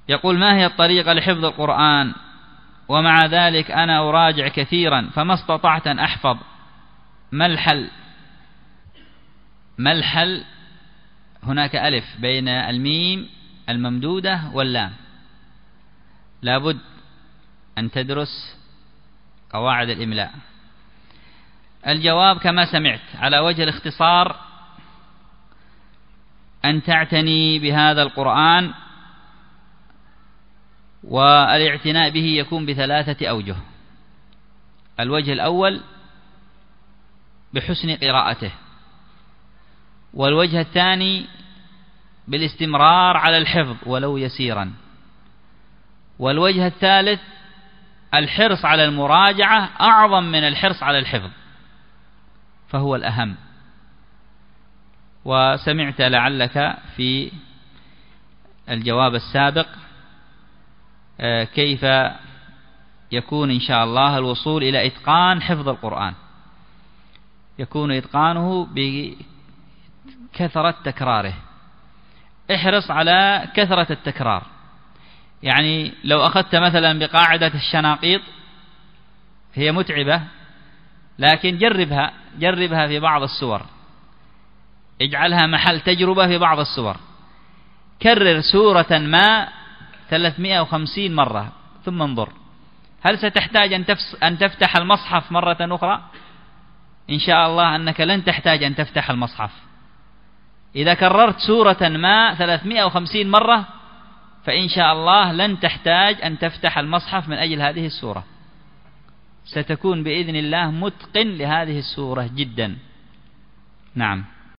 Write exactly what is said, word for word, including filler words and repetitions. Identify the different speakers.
Speaker 1: يقول: ما هي الطريقة لحفظ القرآن ومع ذلك أنا أراجع كثيرا فما استطعت أن أحفظ، ما الحل؟ ما الحل؟ هناك ألف بين الميم الممدودة واللام، لابد أن تدرس قواعد الإملاء. الجواب كما سمعت على وجه الاختصار: أن تعتني بهذا القرآن، والاعتناء به يكون بثلاثة أوجه. الوجه الأول بحسن قراءته، والوجه الثاني بالاستمرار على الحفظ ولو يسيرا، والوجه الثالث الحرص على المراجعة أعظم من الحرص على الحفظ، فهو الأهم. وسمعت لعلك في الجواب السابق كيف يكون إن شاء الله الوصول إلى إتقان حفظ القرآن. يكون إتقانه بكثرة تكراره، احرص على كثرة التكرار. يعني لو أخذت مثلا بقاعدة الشناقيط، هي متعبة لكن جربها جربها في بعض السور، اجعلها محل تجربة في بعض السور. كرر سورة ما ثلاثمائة وخمسين مرة ثم انظر هل ستحتاج أن, أن تفتح المصحف مرة أخرى؟ إن شاء الله أنك لن تحتاج أن تفتح المصحف. إذا كررت سورة ما ثلاثمائة وخمسين مرة فإن شاء الله لن تحتاج أن تفتح المصحف من أجل هذه السورة، ستكون بإذن الله متقن لهذه السورة جدا. نعم.